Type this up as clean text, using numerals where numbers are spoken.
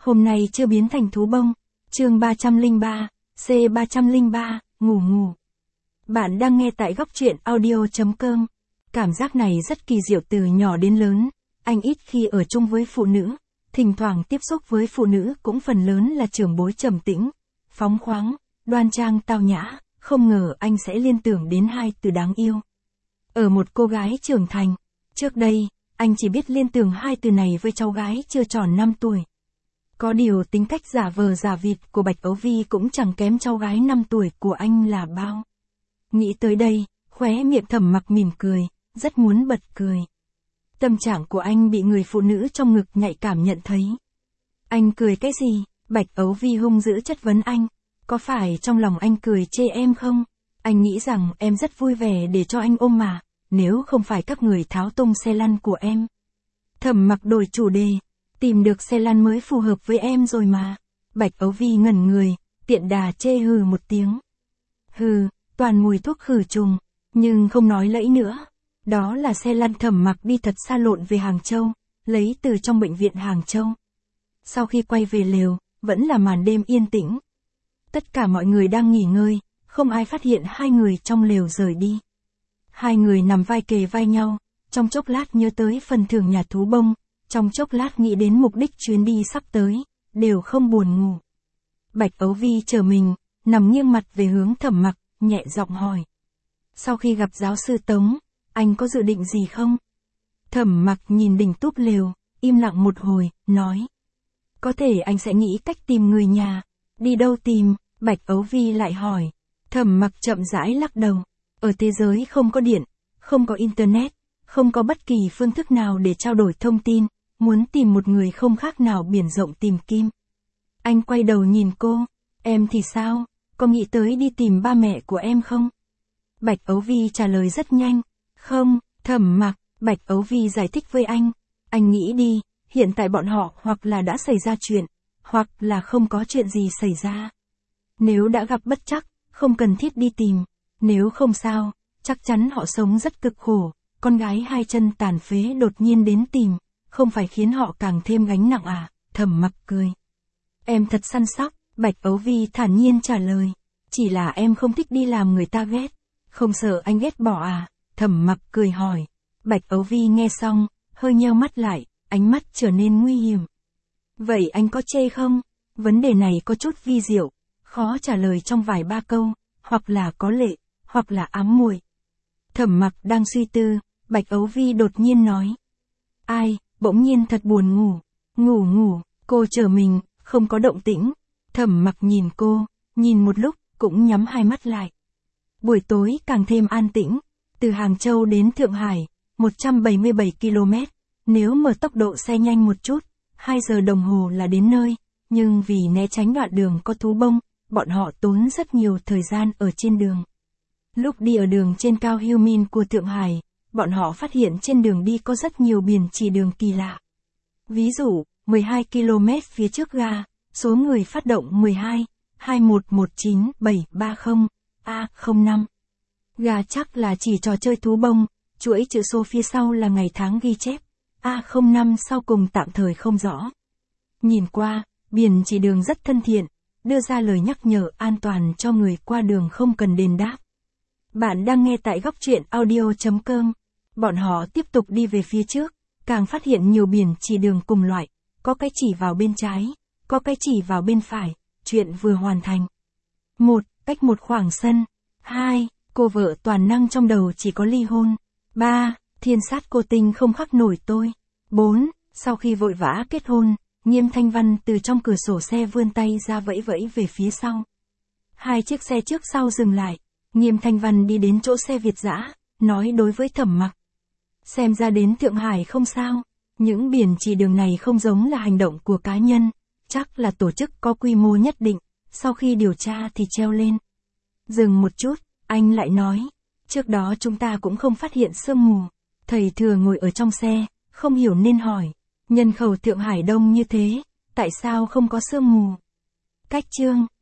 Hôm nay chưa biến thành thú bông. Chương 303, C303, ngủ ngủ. Bạn đang nghe tại góc truyện audio.com. Cảm giác này rất kỳ diệu từ nhỏ đến lớn. Anh ít khi ở chung với phụ nữ. Thỉnh thoảng tiếp xúc với phụ nữ cũng phần lớn là trưởng bối trầm tĩnh, phóng khoáng, đoan trang tao nhã. Không ngờ anh sẽ liên tưởng đến hai từ đáng yêu. Ở một cô gái trưởng thành. Trước đây, anh chỉ biết liên tưởng hai từ này với cháu gái chưa tròn 5 tuổi. Có điều tính cách giả vờ giả vịt của Bạch Ấu Vi cũng chẳng kém cháu gái 5 tuổi của anh là bao. Nghĩ tới đây, khóe miệng Thẩm Mặc mỉm cười, rất muốn bật cười. Tâm trạng của anh bị người phụ nữ trong ngực nhạy cảm nhận thấy. Anh cười cái gì? Bạch Ấu Vi hung dữ chất vấn anh. Có phải trong lòng anh cười chê em không? Anh nghĩ rằng em rất vui vẻ để cho anh ôm mà, nếu không phải các người tháo tung xe lăn của em. Thẩm Mặc đổi chủ đề. Tìm được xe lăn mới phù hợp với em rồi mà. Bạch Ấu Vi ngẩn người, tiện đà chê hừ một tiếng. Hừ, toàn mùi thuốc khử trùng, nhưng không nói lẫy nữa. Đó là xe lăn Thẩm Mặc đi thật xa lộn về Hàng Châu, lấy từ trong bệnh viện Hàng Châu. Sau khi quay về lều, vẫn là màn đêm yên tĩnh. Tất cả mọi người đang nghỉ ngơi, không ai phát hiện hai người trong lều rời đi. Hai người nằm vai kề vai nhau, trong chốc lát nhớ tới phần thưởng nhà thú bông, trong chốc lát nghĩ đến mục đích chuyến đi sắp tới, đều không buồn ngủ. Bạch Ấu Vi chờ mình, nằm nghiêng mặt về hướng Thẩm Mặc, nhẹ giọng hỏi. Sau khi gặp giáo sư Tống, anh có dự định gì không? Thẩm Mặc nhìn đỉnh túp lều, im lặng một hồi, nói. Có thể anh sẽ nghĩ cách tìm người nhà. Đi đâu tìm? Bạch Ấu Vi lại hỏi. Thẩm Mặc chậm rãi lắc đầu. Ở thế giới không có điện, không có internet, không có bất kỳ phương thức nào để trao đổi thông tin, muốn tìm một người không khác nào biển rộng tìm kim. Anh quay đầu nhìn cô. Em thì sao? Có nghĩ tới đi tìm ba mẹ của em không? Bạch Ấu Vi trả lời rất nhanh. Không, Thẩm Mặc. Bạch Ấu Vi giải thích với anh. Anh nghĩ đi, hiện tại bọn họ hoặc là đã xảy ra chuyện, hoặc là không có chuyện gì xảy ra. Nếu đã gặp bất trắc, không cần thiết đi tìm. Nếu không sao, chắc chắn họ sống rất cực khổ. Con gái hai chân tàn phế đột nhiên đến tìm, không phải khiến họ càng thêm gánh nặng à? Thẩm Mặc cười. Em thật săn sóc, Bạch Ấu Vi thản nhiên trả lời. Chỉ là em không thích đi làm người ta ghét. Không sợ anh ghét bỏ à? Thẩm Mặc cười hỏi. Bạch Ấu Vi nghe xong, hơi nheo mắt lại, ánh mắt trở nên nguy hiểm. Vậy anh có chê không? Vấn đề này có chút vi diệu, khó trả lời trong vài ba câu, hoặc là có lệ, hoặc là ám muội. Thẩm Mặc đang suy tư, Bạch Ấu Vi đột nhiên nói. Ai, bỗng nhiên thật buồn ngủ. Ngủ, cô chờ mình, không có động tĩnh. Thẩm Mặc nhìn cô, nhìn một lúc, cũng nhắm hai mắt lại. Buổi tối càng thêm an tĩnh, từ Hàng Châu đến Thượng Hải, 177 km, nếu mở tốc độ xe nhanh một chút, 2 giờ đồng hồ là đến nơi, nhưng vì né tránh đoạn đường có thú bông, bọn họ tốn rất nhiều thời gian ở trên đường. Lúc đi ở đường trên cao Hưu Min của Thượng Hải, bọn họ phát hiện trên đường đi có rất nhiều biển chỉ đường kỳ lạ. Ví dụ, 12 km phía trước ga, số người phát động 12, 2119 730, A05. Ga chắc là chỉ trò chơi thú bông, chuỗi chữ số phía sau là ngày tháng ghi chép, A05 sau cùng tạm thời không rõ. Nhìn qua, biển chỉ đường rất thân thiện, đưa ra lời nhắc nhở an toàn cho người qua đường không cần đền đáp. Bạn đang nghe tại góc truyện audio.com. Bọn họ tiếp tục đi về phía trước, càng phát hiện nhiều biển chỉ đường cùng loại, có cái chỉ vào bên trái, có cái chỉ vào bên phải, chuyện vừa hoàn thành. 1. Cách một khoảng sân. 2. Cô vợ toàn năng trong đầu chỉ có ly hôn. 3. Thiên sát cô tinh không khắc nổi tôi. 4. Sau khi vội vã kết hôn, Nghiêm Thanh Văn từ trong cửa sổ xe vươn tay ra vẫy vẫy về phía sau. 2 chiếc xe trước sau dừng lại. Nghiêm Thanh Văn đi đến chỗ xe Việt dã, nói đối với Thẩm Mặc. Xem ra đến Thượng Hải không sao, những biển chỉ đường này không giống là hành động của cá nhân, chắc là tổ chức có quy mô nhất định, sau khi điều tra thì treo lên. Dừng một chút, anh lại nói, trước đó chúng ta cũng không phát hiện sương mù. Thầy Thừa ngồi ở trong xe, không hiểu nên hỏi, nhân khẩu Thượng Hải đông như thế, tại sao không có sương mù? Cách chương